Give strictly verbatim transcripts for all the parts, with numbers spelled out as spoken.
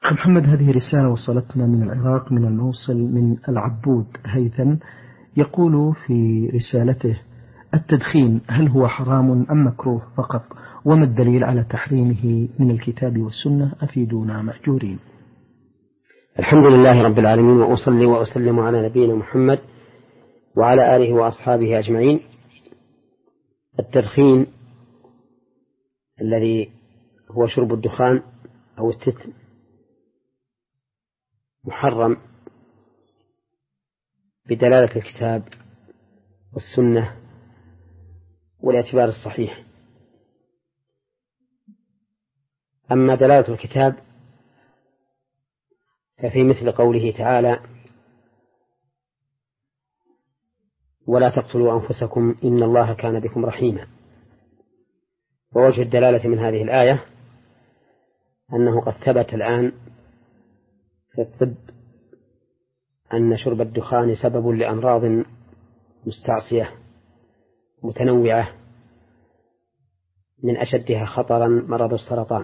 أخ محمد، هذه رسالة وصلتنا من العراق من الموصل من العبود هيثم، يقول في رسالته: التدخين هل هو حرام أم مكروه فقط؟ وما الدليل على تحريمه من الكتاب والسنة؟ أفيدونا مأجورين. الحمد لله رب العالمين، وأصلي وأسلم على نبينا محمد وعلى آله وأصحابه أجمعين. التدخين الذي هو شرب الدخان أو التتن محرم بدلالة الكتاب والسنة والاعتبار الصحيح. أما دلالة الكتاب ففي مثل قوله تعالى: ولا تقتلوا أنفسكم إن الله كان بكم رحيما. ووجه الدلالة من هذه الآية أنه قد ثبت الآن في الطب أن شرب الدخان سبب لأمراض مستعصية متنوعة، من أشدها خطرا مرض السرطان.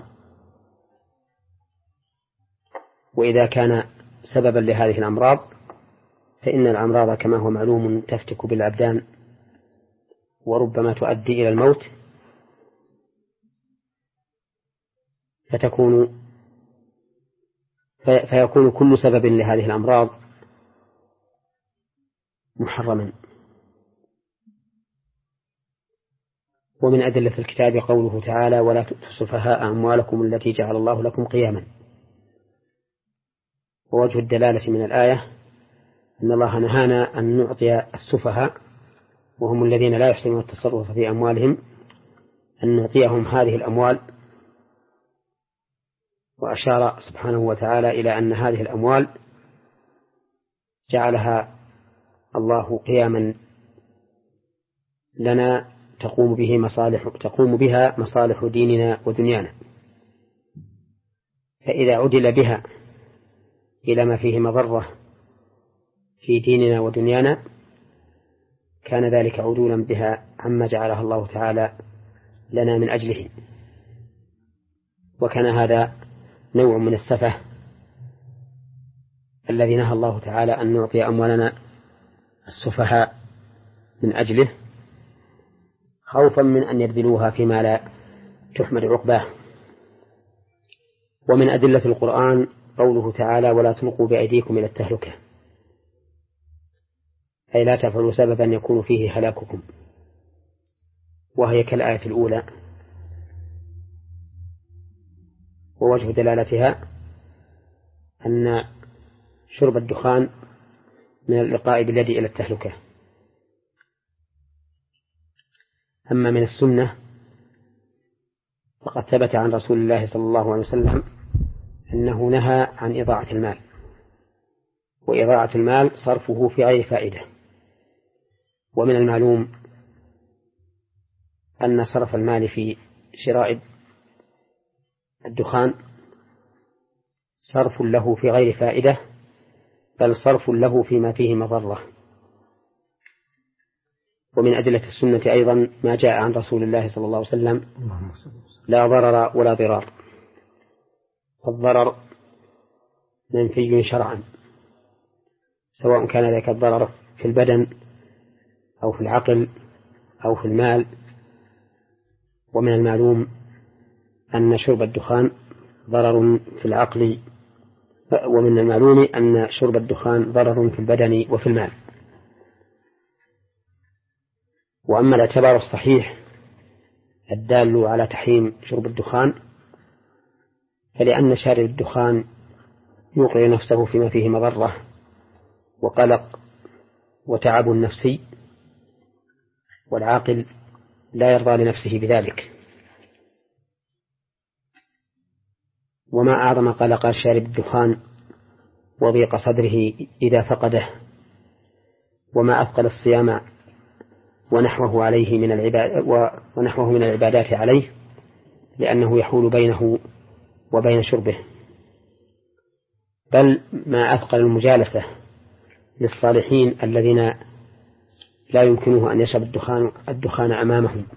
وإذا كان سببا لهذه الأمراض فإن الأمراض كما هو معلوم تفتك بالأبدان وربما تؤدي إلى الموت، فتكون في فيكون كل سبب لهذه الأمراض محرما. ومن أدلة الكتاب قوله تعالى: ولا تؤتوا السفهاء أموالكم التي جعل الله لكم قياما. ووجه الدلالة من الآية أن الله نهانا أن نعطي السفهاء، وهم الذين لا يحسنون التصرف في أموالهم، أن نعطيهم هذه الأموال. وأشار سبحانه وتعالى إلى أن هذه الأموال جعلها الله قياما لنا تقوم به مصالح تقوم بها مصالح ديننا ودنيانا. فإذا عدل بها إلى ما فيه مضرة في ديننا ودنيانا كان ذلك عدولا بها عما جعلها الله تعالى لنا من أجله، وكان هذا نوع من السفه الذي نهى الله تعالى أن نعطي أموالنا السفهاء من أجله، خوفا من أن يبذلوها فيما لا تحمد عقباه. ومن أدلة القرآن قوله تعالى: ولا تلقوا بأيديكم إلى التهلكة، أي لا تفعلوا سببا يكون فيه هلاككم، وهي كالآية الأولى. ووجه دلالتها أن شرب الدخان من الإلقاء باليد إلى التهلكة. أما من السنة فقد ثبت عن رسول الله صلى الله عليه وسلم أنه نهى عن إضاعة المال، وإضاعة المال صرفه في غير فائدة. ومن المعلوم أن صرف المال في شراء الدخان صرف له في غير فائدة، بل صرف له فيما فيه مضرة. ومن أدلة السنة أيضا ما جاء عن رسول الله صلى الله عليه وسلم: لا ضرر ولا ضرار. فالضرر منفي شرعا، سواء كان ذلك الضرر في البدن أو في العقل أو في المال. ومن المعلوم أن شرب الدخان ضرر في العقل، ومن المعلوم أن شرب الدخان ضرر في البدن وفي المال. وأما الاعتبار الصحيح الدال على تحريم شرب الدخان فلأن شارب الدخان يوقع نفسه فيما فيه مضرة وقلق وتعب نفسي، والعاقل لا يرضى لنفسه بذلك. وما أعظم قلق شارب الدخان وضيق صدره إذا فقده، وما أثقل الصيام ونحوه عليه من العباد ونحوه من العبادات عليه، لأنه يحول بينه وبين شربه. بل ما أثقل المجالسة للصالحين الذين لا يمكنه أن يشرب الدخان, الدخان أمامهم،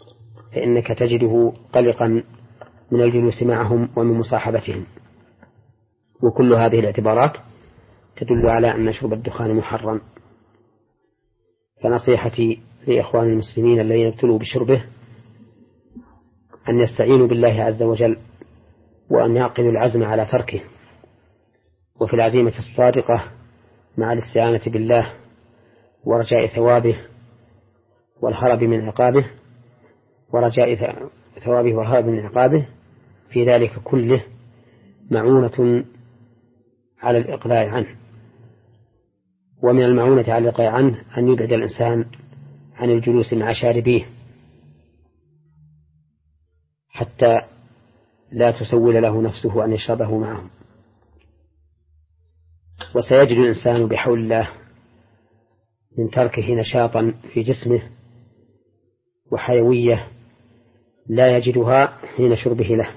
فإنك تجده قلقا من الجلوس معهم ومن مصاحبتهم. وكل هذه الاعتبارات تدل على أن شرب الدخان محرم. فنصيحتي لإخوان المسلمين الذين ابتلوا بشربه أن يستعينوا بالله عز وجل، وأن يعقلوا العزم على تركه، وفي العزيمة الصادقة مع الاستعانة بالله ورجاء ثوابه والهرب من عقابه ورجاء ثوابه والهرب من عقابه، في ذلك كله معونة على الإقلاع عنه. ومن المعونة على الإقلاع عنه أن يبعد الإنسان عن الجلوس مع شاربيه حتى لا تسول له نفسه أن يشربه معهم. وسيجد الإنسان بحول الله من تركه نشاطا في جسمه وحيوية لا يجدها حين شربه له.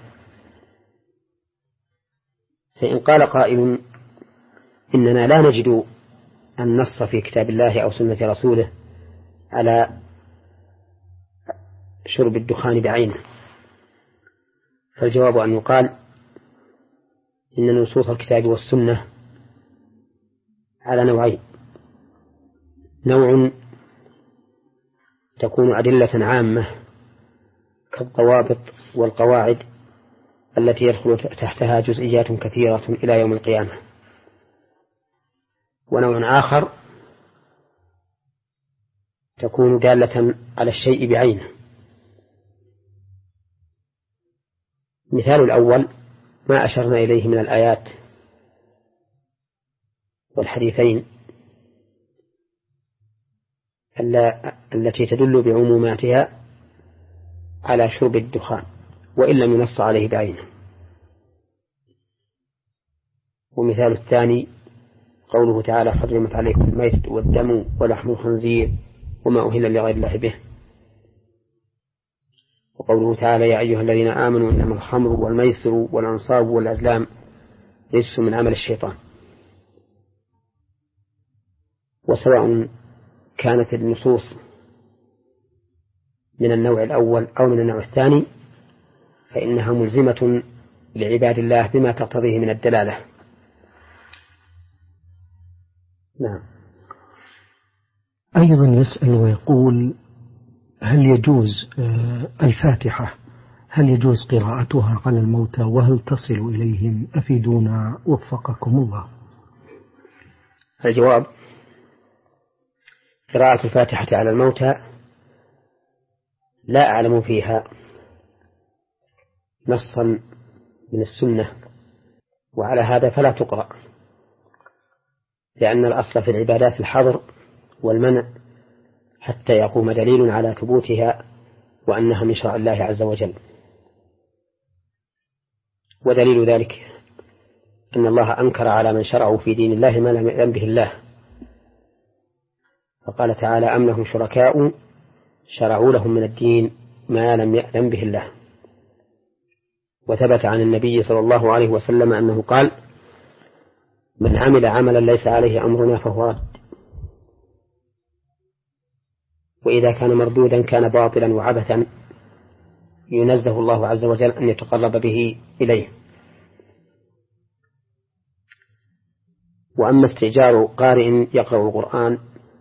فإن قال قائل إننا لا نجد النص في كتاب الله أو سنة رسوله على شرب الدخان بعينه، فالجواب أن يقال إن نصوص الكتاب والسنة على نوعين: نوع تكون أدلة عامة كالضوابط والقواعد التي يدخل تحتها جزئيات كثيرة إلى يوم القيامة، ونوع آخر تكون دالة على الشيء بعينه. مثال الأول ما أشرنا إليه من الآيات والحديثين التي تدل بعموماتها على شرب الدخان وإن لم ينص عليه بعينه. ومثال الثاني قوله تعالى: حرمت عليكم الميتة والدم ولحم الخنزير وما أهل لغير الله به. وقوله تعالى: يا أيها الذين آمنوا إنما الخمر والميسر والأنصاب والأزلام رجس من عمل الشيطان. وسواء كانت النصوص من النوع الأول أو من النوع الثاني فإنها ملزمة لعباد الله بما تقتضيه من الدلالة. نعم. أيضا يسأل ويقول: هل يجوز الفاتحة هل يجوز قراءتها على الموتى وهل تصل إليهم؟ أفيدونا وفقكم الله. الجواب: قراءة الفاتحة على الموتى لا أعلم فيها نصا من السنة، وعلى هذا فلا تقرأ، لأن الأصل في العبادات الحظر والمنع حتى يقوم دليل على ثبوتها وأنها من شرع الله عز وجل. ودليل ذلك أن الله أنكر على من شرعوا في دين الله ما لم يأذن به الله، فقال تعالى: أم لهم شركاء شرعوا لهم من الدين ما لم يأذن به الله. وثبت عن النبي صلى الله عليه وسلم أنه قال: من عمل عملا ليس عليه أمرنا فهو رد. وإذا كان مردودا كان باطلا وعبثا ينزه الله عز وجل أن يتقرب به إليه. وأما استئجار قارئ يقرأ القرآن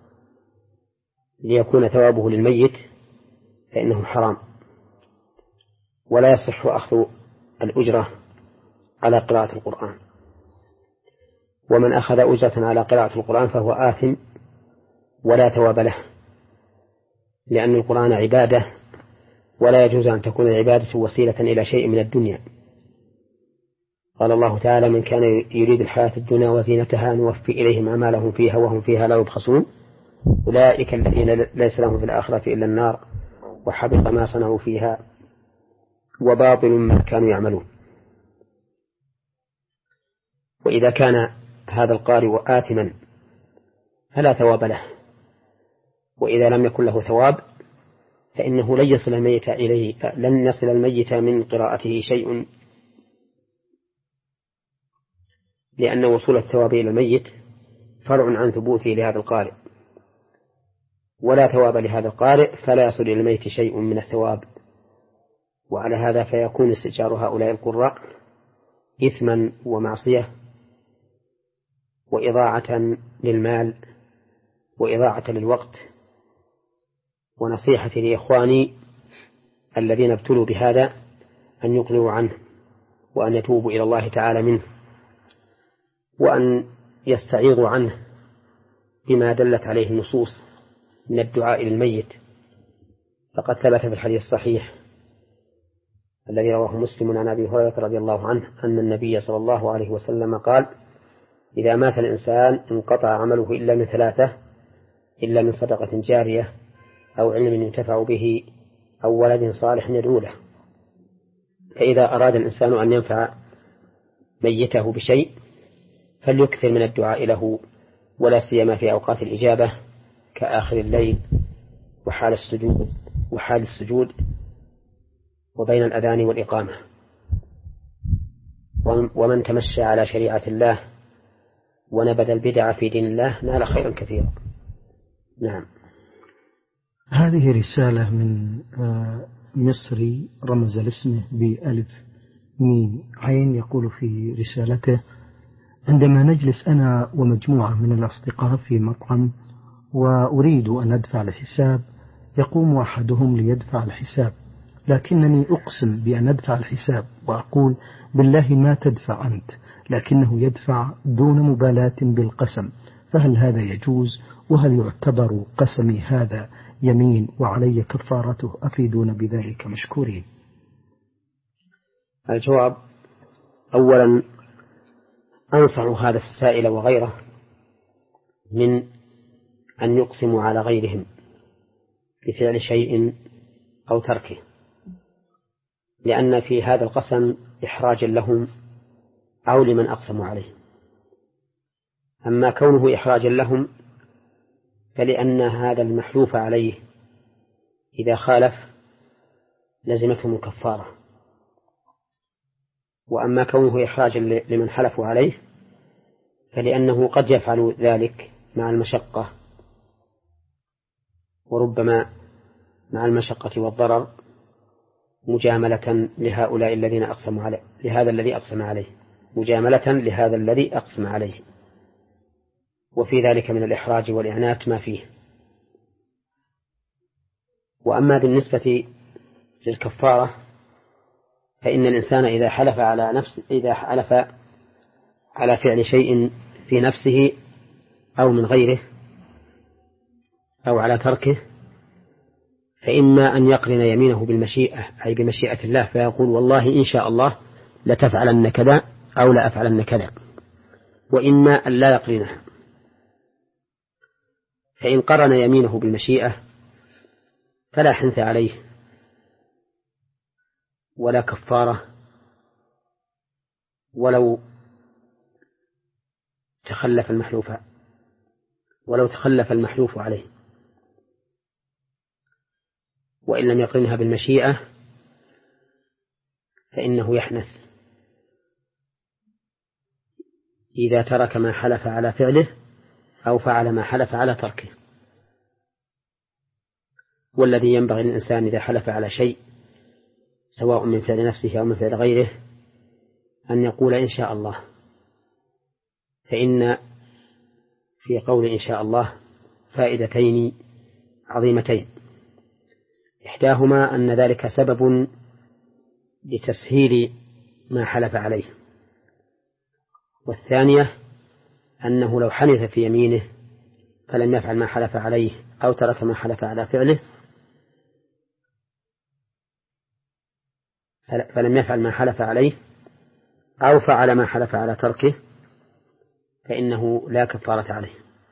ليكون ثوابه للميت فإنه حرام، ولا يصح أخذ الأجرة على قراءة القرآن. ومن أخذ أجرة على قراءة القرآن فهو آثم ولا ثواب له، لأن القرآن عبادة ولا يجوز أن تكون العبادة وسيلة إلى شيء من الدنيا. قال الله تعالى: من كان يريد الحياة الدنيا وزينتها نوفي إليهم أعمالهم فيها وهم فيها لا يبخسون أولئك الذين ليس لهم في الآخرة إلا النار وحبط ما صنعوا فيها وباطل ما كانوا يعملون. وإذا كان هذا القارئ آثما فلا ثواب له، وإذا لم يكن له ثواب فإنه لن يصل الميت إليه لن يصل الميت من قراءته شيء، لأن وصول الثواب إلى الميت فرع عن ثبوته لهذا القارئ، ولا ثواب لهذا القارئ فلا يصل إلى الميت شيء من الثواب. وعلى هذا فيكون استئجار هؤلاء القراء إثما ومعصية وإضاعة للمال وإضاعة للوقت. ونصيحتي لإخواني الذين ابتلوا بهذا أن يقلعوا عنه وأن يتوبوا إلى الله تعالى منه وأن يستعيضوا عنه بما دلت عليه النصوص من الدعاء للميت. فقد ثبت في الحديث الصحيح الذي رواه مسلم عن أبي هريرة رضي الله عنه أن النبي صلى الله عليه وسلم قال: إذا مات الإنسان انقطع عمله إلا من ثلاثة: إلا من صدقة جارية أو علم ينتفع به أو ولد صالح يدعو له. فإذا أراد الإنسان أن ينفع ميته بشيء فليكثر من الدعاء له، ولا سيما في أوقات الإجابة كآخر الليل وحال السجود وحال السجود وبين الأذان والإقامة. ومن تمشى على شريعة الله ونبذ البدع في دين الله نال خيرا كثيرا. نعم. هذه رسالة من مصري رمز لاسمه بألف ميم عين، يقول في رسالته: عندما نجلس أنا ومجموعة من الأصدقاء في مطعم وأريد أن أدفع الحساب، يقوم أحدهم ليدفع الحساب، لكنني أقسم بأن أدفع الحساب وأقول: بالله ما تدفع أنت، لكنه يدفع دون مبالاة بالقسم، فهل هذا يجوز؟ وهل يعتبر قسمي هذا يمين وعلي كفارته؟ أفيدون بذلك مشكورين. الجواب: أولا أنصح هذا السائل وغيره من أن يقسموا على غيرهم بفعل شيء أو تركه، لأن في هذا القسم إحراجا لهم أو لمن أقسموا عليه. أما كونه إحراجا لهم فلأن هذا المحلوف عليه إذا خالف لزمتهم الكفارة، وأما كونه إحراجا لمن حلفوا عليه فلأنه قد يفعل ذلك مع المشقة، وربما مع المشقة والضرر مجاملة لهؤلاء الذين أقسموا عليه لهذا الذي أقسم عليه مجاملة لهذا الذي أقسم عليه، وفي ذلك من الإحراج والإعنات ما فيه. وأما بالنسبة للكفارة فإن الإنسان إذا حلف على نفس إذا حلف على فعل شيء في نفسه أو من غيره أو على تركه، فإما أن يقرن يمينه بالمشيئة أي بمشيئة الله، فيقول: والله إن شاء الله لتفعلن كذا أو لا أفعلن كذا، وإما أن لا يقرنها. فإن قرن يمينه بالمشيئة فلا حنث عليه ولا كفارة ولو تخلف المحلوف ولو تخلف المحلوف عليه. وإن لم يقرنها بالمشيئة فإنه يحنث إذا ترك ما حلف على فعله أو فعل ما حلف على تركه. والذي ينبغي للإنسان إذا حلف على شيء سواء من فعل نفسه أو من فعل غيره أن يقول إن شاء الله، فإن في قول إن شاء الله فائدتين عظيمتين: إحداهما أن ذلك سبب لتسهيل ما حلف عليه، والثانية أنه لو حنث في يمينه فلم يفعل ما حلف عليه أو ترك ما حلف على فعله فلم يفعل ما حلف عليه أو فعل ما حلف على تركه فإنه لا كفارة عليه.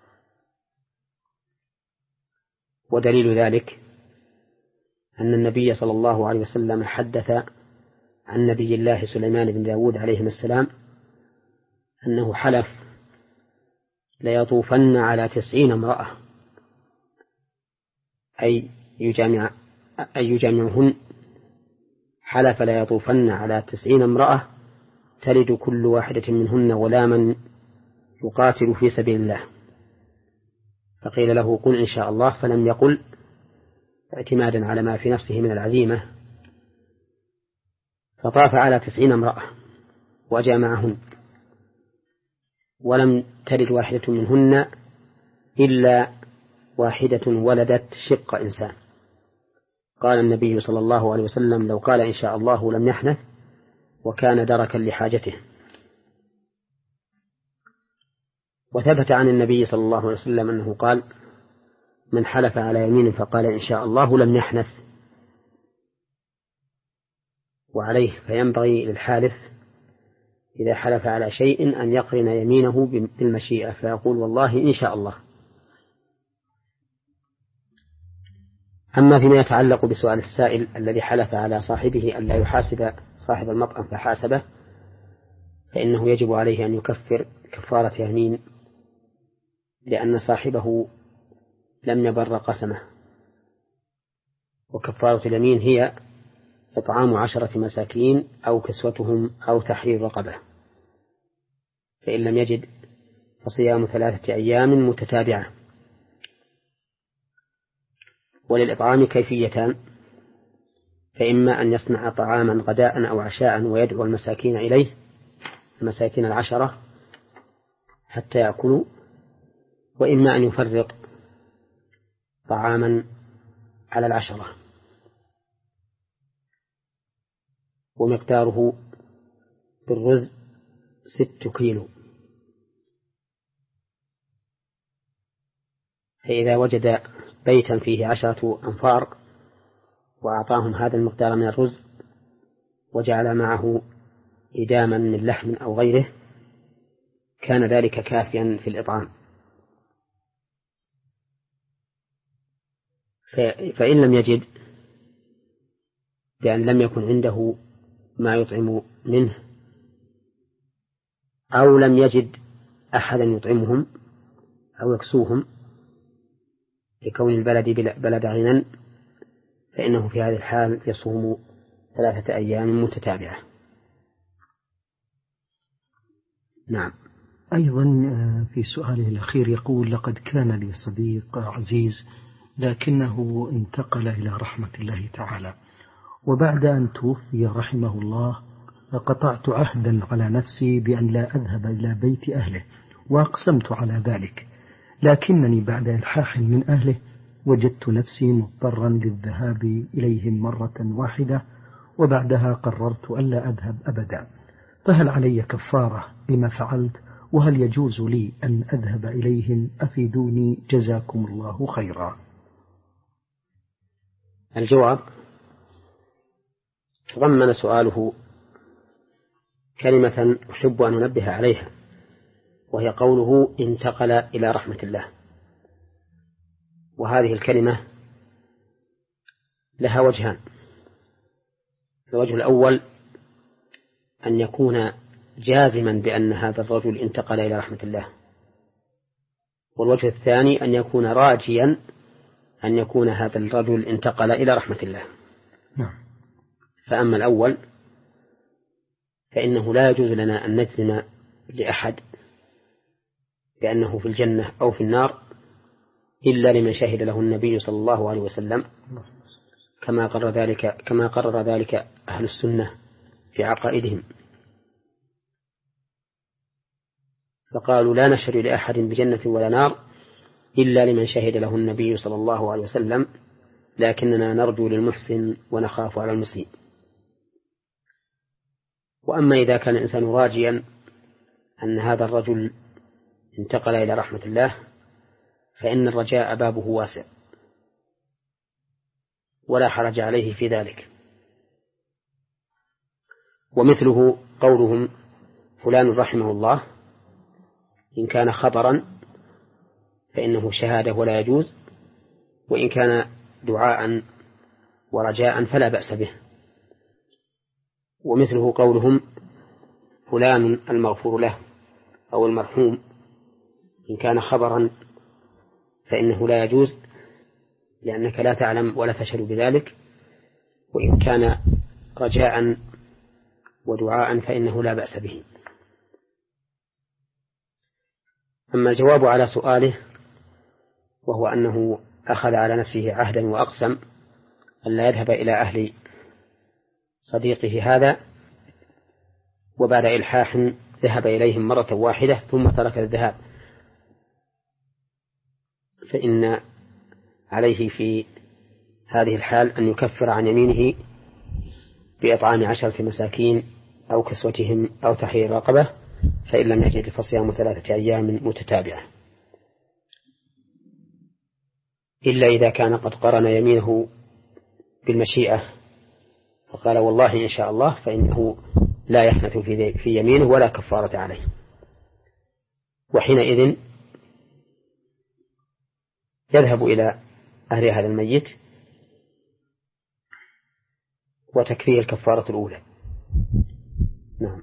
ودليل ذلك أن النبي صلى الله عليه وسلم حدث عن نبي الله سليمان بن داود عليه السلام أنه حلف ليطوفن على تسعين امرأة، أي يجامع أي يجامعهن. حلف ليطوفن على تسعين امرأة تلد كل واحدة منهن غلاما يقاتل في سبيل الله، فقيل له: قل إن شاء الله، فلم يقل اعتمادا على ما في نفسه من العزيمة، فطاف على تسعين امرأة وجامعهن. ولم تلد واحدة منهن إلا واحدة ولدت شق إنسان. قال النبي صلى الله عليه وسلم: لو قال إن شاء الله لم يحنث، وكان دركا لحاجته. وثبت عن النبي صلى الله عليه وسلم أنه قال: من حلف على يمين فقال إن شاء الله لم يحنث. وعليه فينبغي للحالف إذا حلف على شيء أن يقرن يمينه بالمشيئة، فيقول: والله إن شاء الله. أما فيما يتعلق بسؤال السائل الذي حلف على صاحبه أن لا يحاسب صاحب المطعم فحاسبه، فإنه يجب عليه أن يكفر كفارة يمين، لأن صاحبه لم يبر قسمه. وكفارة اليمين هي إطعام عشرة مساكين أو كسوتهم أو تحرير رقبة، فإن لم يجد فصيام ثلاثة أيام متتابعة. وللإطعام كيفيتان: فإما أن يصنع طعاما غداء أو عشاء ويدعو المساكين إليه، المساكين العشرة حتى يأكلوا، وإما أن يفرق طعاما على العشرة ومقداره بالرز ست كيلو. فإذا وجد بيتا فيه عشرة أنفار وأعطاهم هذا المقدار من الرز وجعل معه إداما من لحم أو غيره، كان ذلك كافيا في الإطعام. فإن لم يجد، بأن لم يكن عنده ما يطعم منه، أو لم يجد أحدا يطعمهم أو يكسوهم لكون البلد بلد غنى، فإنه في هذه الحال يصوم ثلاثة أيام متتابعة. نعم. أيضا في سؤاله الأخير يقول: لقد كان لي صديق عزيز لكنه انتقل إلى رحمة الله تعالى، وبعد أن توفي رحمه الله قطعت عهدا على نفسي بأن لا أذهب إلى بيت أهله، وأقسمت على ذلك، لكنني بعد إلحاح من أهله وجدت نفسي مضطرا للذهاب إليهم مرة واحدة، وبعدها قررت ألا أذهب أبدا، فهل علي كفارة لما فعلت؟ وهل يجوز لي أن أذهب إليهم؟ أفيدوني جزاكم الله خيرا. الجواب: تضمن سؤاله كلمة أحب أن أنبه عليها، وهي قوله انتقل إلى رحمة الله. وهذه الكلمة لها وجهان: الوجه الأول أن يكون جازما بأن هذا الرجل انتقل إلى رحمة الله، والوجه الثاني أن يكون راجيا أن يكون هذا الرجل انتقل إلى رحمة الله. نعم. فأما الأول فإنه لا يجوز لنا أن نجزم لأحد بأنه في الجنة أو في النار إلا لمن شهد له النبي صلى الله عليه وسلم، كما قرر ذلك كما قرر ذلك أهل السنة في عقائدهم، فقالوا: لا نشهد لأحد بجنة ولا نار إلا لمن شهد له النبي صلى الله عليه وسلم، لكننا نرجو للمحسن ونخاف على المسيء. وأما إذا كان الإنسان راجيا أن هذا الرجل انتقل إلى رحمة الله، فإن الرجاء بابه واسع ولا حرج عليه في ذلك. ومثله قولهم فلان رحمه الله، إن كان خبرا فإنه شهادة ولا يجوز، وإن كان دعاء ورجاء فلا بأس به. ومثله قولهم فلان المغفور له أو المرحوم، إن كان خبرا فإنه لا يجوز لأنك لا تعلم ولا تشهد بذلك، وإن كان رجاء ودعاء فإنه لا بأس به. أما الجواب على سؤاله وهو أنه أخذ على نفسه عهدا وأقسم أن لا يذهب إلى أهل صديقه هذا، وبعد إلحاح ذهب إليهم مرة واحدة ثم ترك الذهاب، فإن عليه في هذه الحال أن يكفر عن يمينه بإطعام عشرة مساكين أو كسوتهم أو تحرير رقبة، فإن لم يجد فصيام ثلاثة أيام متتابعة، إلا إذا كان قد قرن يمينه بالمشيئة فقال والله إن شاء الله، فإنه لا يحنث في يمينه ولا كفارة عليه، وحينئذ يذهب إلى أهل هذا الميت وتكفيه الكفارة الأولى. نعم.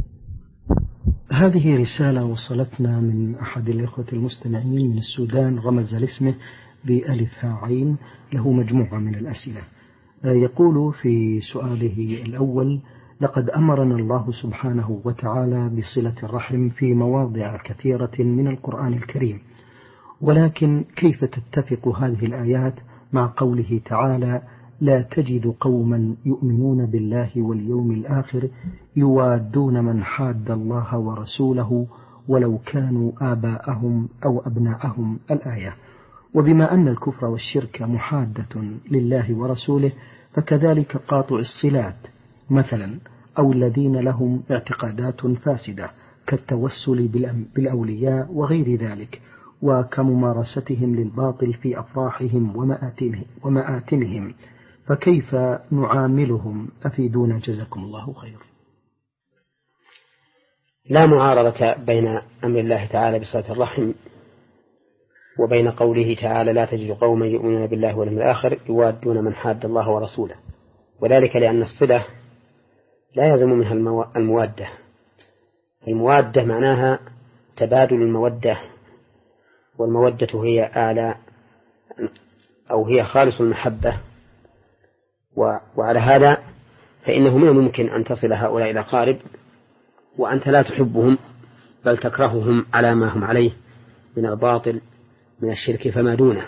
هذه رسالة وصلتنا من أحد الإخوة المستمعين من السودان، رمز لاسمه بألف عين، له مجموعة من الأسئلة. يقول في سؤاله الأول: لقد أمرنا الله سبحانه وتعالى بصلة الرحم في مواضع كثيرة من القرآن الكريم، ولكن كيف تتفق هذه الآيات مع قوله تعالى: لا تجد قوما يؤمنون بالله واليوم الآخر يوادون من حاد الله ورسوله ولو كانوا آباءهم أو أبناءهم، الآية. وبما أن الكفر والشرك محادة لله ورسوله، فكذلك قاطع الصلات مثلا، أو الذين لهم اعتقادات فاسدة كالتوسل بالأولياء وغير ذلك، وكممارستهم للباطل في أفراحهم ومآتمهم، فكيف نعاملهم؟ أفيدونا جزاكم الله خير. لا معارضة بين أمر الله تعالى بصلة الرحم وبين قوله تعالى: لا تجد قوما يؤمنون بالله واليوم الآخر يوادون من حاد الله ورسوله، وذلك لأن الصلة لا يلزم منها المودة. المودة معناها تبادل المودة، والمودة هي أعلى أو هي خالص المحبة، وعلى هذا فإنه من الممكن أن تصل هؤلاء الأقارب وأنت لا تحبهم بل تكرههم على ما هم عليه من الباطل من الشرك فما دونه.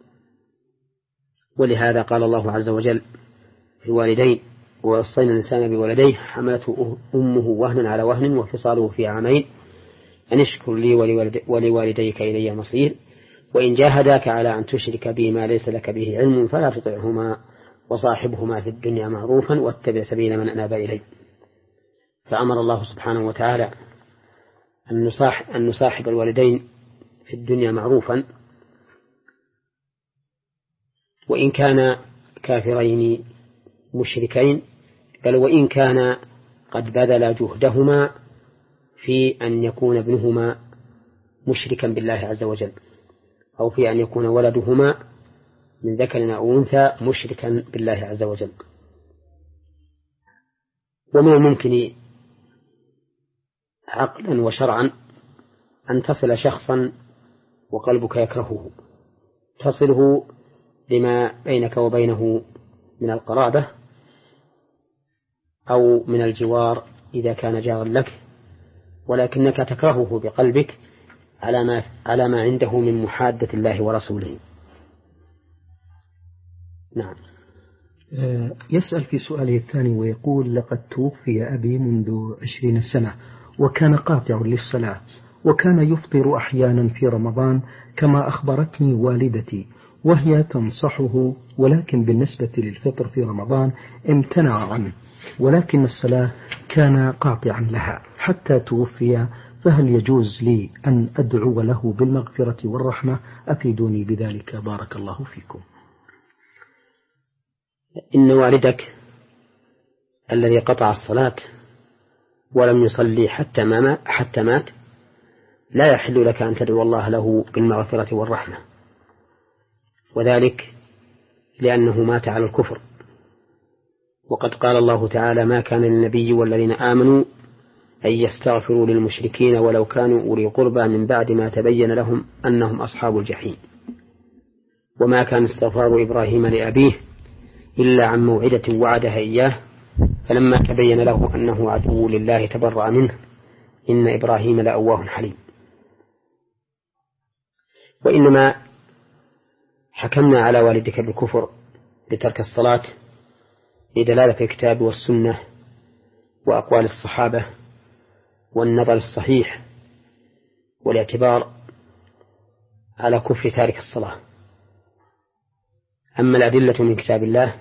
ولهذا قال الله عز وجل في الوالدين: ووصينا الإنسان بولديه حملته أمه وهنا على وهن وفصاله في عامين أن اشكر لي ولوالديك إلي المصير وإن جاهداك على أن تشرك بي ما ليس لك به علم فلا تطعهما وصاحبهما في الدنيا معروفا واتبع سبيل من أناب إلي. فأمر الله سبحانه وتعالى أن نصاحب الوالدين في الدنيا معروفا، وإن كان كافرين مشركين، بل وإن كان قد بذل جهدهما في أن يكون ابنهما مشركا بالله عز وجل، أو في أن يكون ولدهما من ذكر أو أنثى مشركا بالله عز وجل. ومن الممكن عقلا وشرعا أن تصل شخصا وقلبك يكرهه، تصله لما بينك وبينه من القرابة أو من الجوار إذا كان جارا لك، ولكنك تكرهه بقلبك على ما على ما عنده من محادة الله ورسوله. نعم. يسأل في سؤاله الثاني ويقول: لقد توفي أبي منذ عشرين سنة وكان قاطع للصلاة، وكان يفطر أحيانا في رمضان كما أخبرتني والدتي، وهي تنصحه، ولكن بالنسبة للفطر في رمضان امتنع عنه، ولكن الصلاة كان قاطعا لها حتى توفي، فهل يجوز لي أن أدعو له بالمغفرة والرحمة؟ أفيدوني بذلك بارك الله فيكم. إن والدك الذي قطع الصلاة ولم يصلي حتى ما حتى مات لا يحل لك أن تدعو الله له بالمغفرة والرحمة، وذلك لأنه مات على الكفر. وقد قال الله تعالى: ما كان للنبي والذين آمنوا أن يستغفروا للمشركين ولو كانوا أولي قربى من بعد ما تبين لهم أنهم أصحاب الجحيم. وما كان استغفار إبراهيم لأبيه إلا عن موعدة وعدها إياه فلما تبين له أنه عدو لله تبرأ منه إن إبراهيم لأواه حليم. وإنما حكمنا على والدك بالكفر بترك الصلاة لدلالة الكتاب والسنة وأقوال الصحابة والنظر الصحيح والاعتبار على كفر تارك الصلاة. أما الأدلة من كتاب الله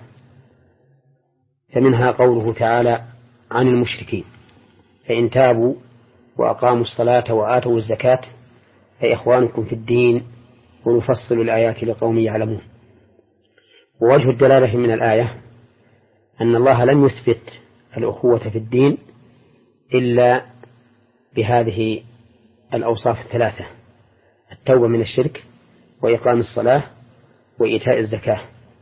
فمنها قوله تعالى عن المشركين: فإن تابوا وأقاموا الصلاة وآتوا الزكاة فإخوانكم في الدين ونفصل الآيات لقوم يعلمون. ووجه الدلالة من الآية أن الله لم يثبت الأخوة في الدين إلا بهذه الأوصاف الثلاثة: التوبة من الشرك، وإقام الصلاة، وإيتاء الزكاة.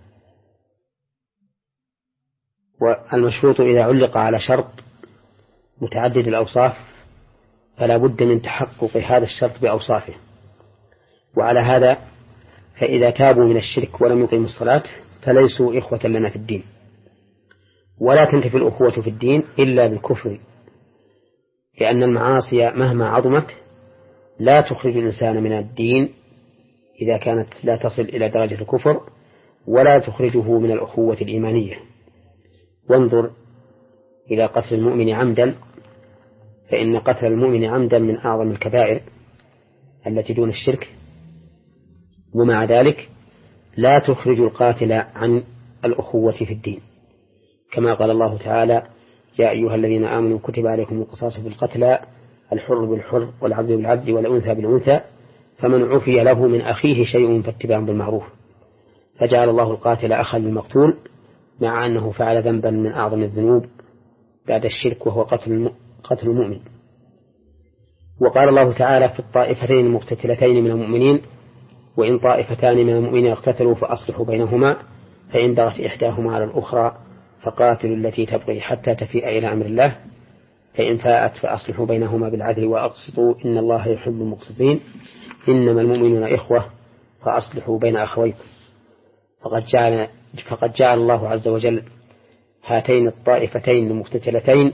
والمشروط إذا علق على شرط متعدد الأوصاف فلا بد من تحقق هذا الشرط بأوصافه. وعلى هذا فإذا تابوا من الشرك ولم يقيموا الصلاة فليسوا إخوة لنا في الدين. ولا تنتفي الأخوة في الدين إلا بالكفر، لأن المعاصي مهما عظمت لا تخرج الإنسان من الدين إذا كانت لا تصل إلى درجة الكفر، ولا تخرجه من الأخوة الإيمانية. وانظر إلى قتل المؤمن عمدا، فإن قتل المؤمن عمدا من أعظم الكبائر التي دون الشرك، ومع ذلك لا تخرج القاتل عن الأخوة في الدين، كما قال الله تعالى: يا أيها الذين آمنوا كتب عليكم القصاص في القتلى الحر بالحر والعبد بالعبد والأنثى بالأنثى فمن عفي له من أخيه شيء فاتباع بالمعروف. فجعل الله القاتل أخا للمقتول مع أنه فعل ذنبا من أعظم الذنوب بعد الشرك، وهو قتل قتل المؤمن. وقال الله تعالى في الطائفتين المقتتلتين من المؤمنين: وإن طائفتان من المؤمنين اقتتلوا فأصلحوا بينهما فإن بغت إحداهما على الأخرى فقاتلوا التي تبغي حتى تفيء إلى أمر الله فإن فاءت فأصلحوا بينهما بالعدل وأقسطوا إن الله يحب المقسطين إنما المؤمنون إخوة فأصلحوا بين أخويكم. فقد جعل, فقد جعل الله عز وجل هاتين الطائفتين المقتتلتين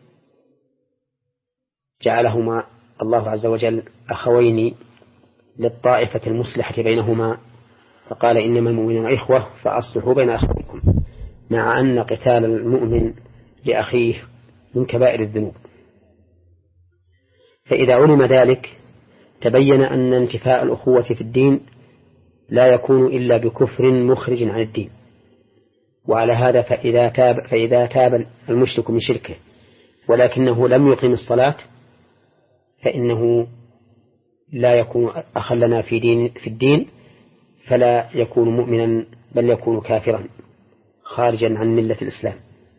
جعلهما الله عز وجل أخوين للطائفة المصلحة بينهما، فقال إنما المؤمنون إخوة فأصلحوا بين أخويكم، مع أن قتال المؤمن لأخيه من كبائر الذنوب. فإذا علم ذلك تبين أن انتفاء الأخوة في الدين لا يكون إلا بكفر مخرج عن الدين. وعلى هذا فإذا تاب, فإذا تاب المشرك من شركه ولكنه لم يقم الصلاة فإنه لا يكون أخا لنا في, دين في الدين، فلا يكون مؤمنا بل يكون كافرا خارجا عن ملة الإسلام.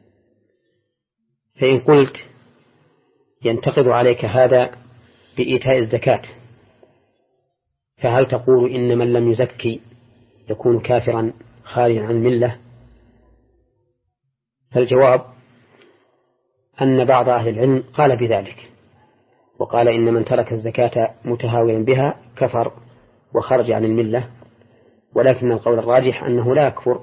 فإن قلت ينتقض عليك هذا بإيتاء الزكاة، فهل تقول إن من لم يزكي يكون كافرا خارجا عن الملة؟ فالجواب أن بعض أهل العلم قال بذلك، وقال إن من ترك الزكاة متهاونا بها كفر وخرج عن الملة، ولكن القول الراجح أنه لا يكفر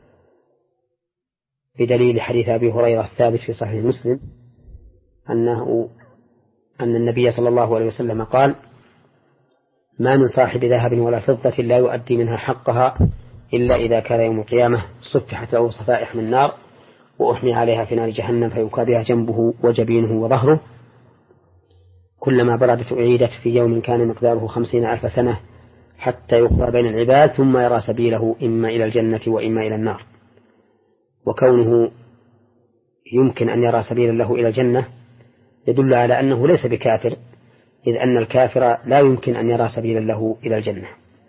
بدليل حديث أبي هريرة الثابت في صحيح مسلم أنه أن النبي صلى الله عليه وسلم قال: ما من صاحب ذهب ولا فضة لا يؤدي منها حقها إلا إذا كان يوم القيامة صفحت له صفائح من نار وأحمي عليها في نار جهنم فيكاد بها جنبه وجبينه وظهره كلما بردت أعيدت في يوم كان مقداره خمسين ألف سنة حتى يقضى بين العباد ثم يرى سبيله إما إلى الجنة وإما إلى النار. وكونه يمكن أن يرى سبيلا له إلى الجنة يدل على أنه ليس بكافر، إذ أن الكافر لا يمكن أن يرى سبيلا له إلى الجنة.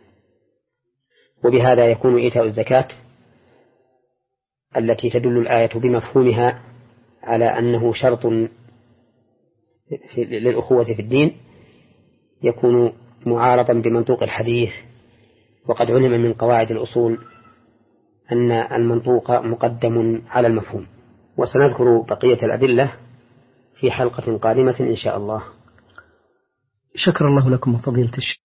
وبهذا يكون إيتاء الزكاة التي تدل الآية بمفهومها على أنه شرط للأخوة في الدين يكون معارضا بمنطوق الحديث. وقد علم من قواعد الأصول أن المنطوق مقدم على المفهوم. وسنذكر بقية الأدلة في حلقة قادمة إن شاء الله. شكر الله لكم فضيلة الشيخ.